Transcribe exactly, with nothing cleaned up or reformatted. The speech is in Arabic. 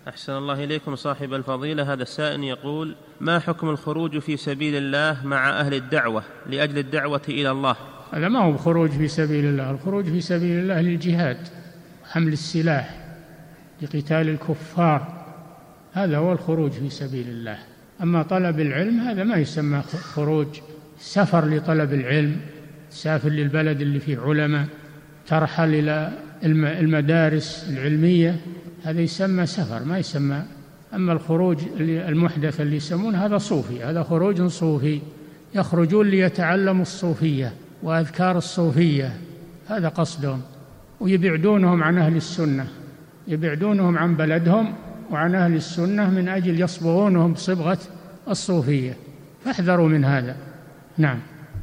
أحسن الله إليكم صاحب الفضيلة. هذا السائل يقول: ما حكم الخروج في سبيل الله مع أهل الدعوة لأجل الدعوة إلى الله؟ هذا ما هو خروج في سبيل الله. الخروج في سبيل الله للجهاد، حمل السلاح لقتال الكفار، هذا هو الخروج في سبيل الله. أما طلب العلم هذا ما يسمى خروج. سفر لطلب العلم، سافر للبلد اللي فيه علماء، ترحل إلى المدارس العلمية، هذا يسمى سفر، ما يسمى. أما الخروج المحدث اللي يسمون هذا صوفي، هذا خروج صوفي، يخرجون ليتعلموا الصوفية وأذكار الصوفية، هذا قصدهم، ويبعدونهم عن أهل السنة، يبعدونهم عن بلدهم وعن أهل السنة من أجل يصبغونهم بصبغة الصوفية، فاحذروا من هذا. نعم.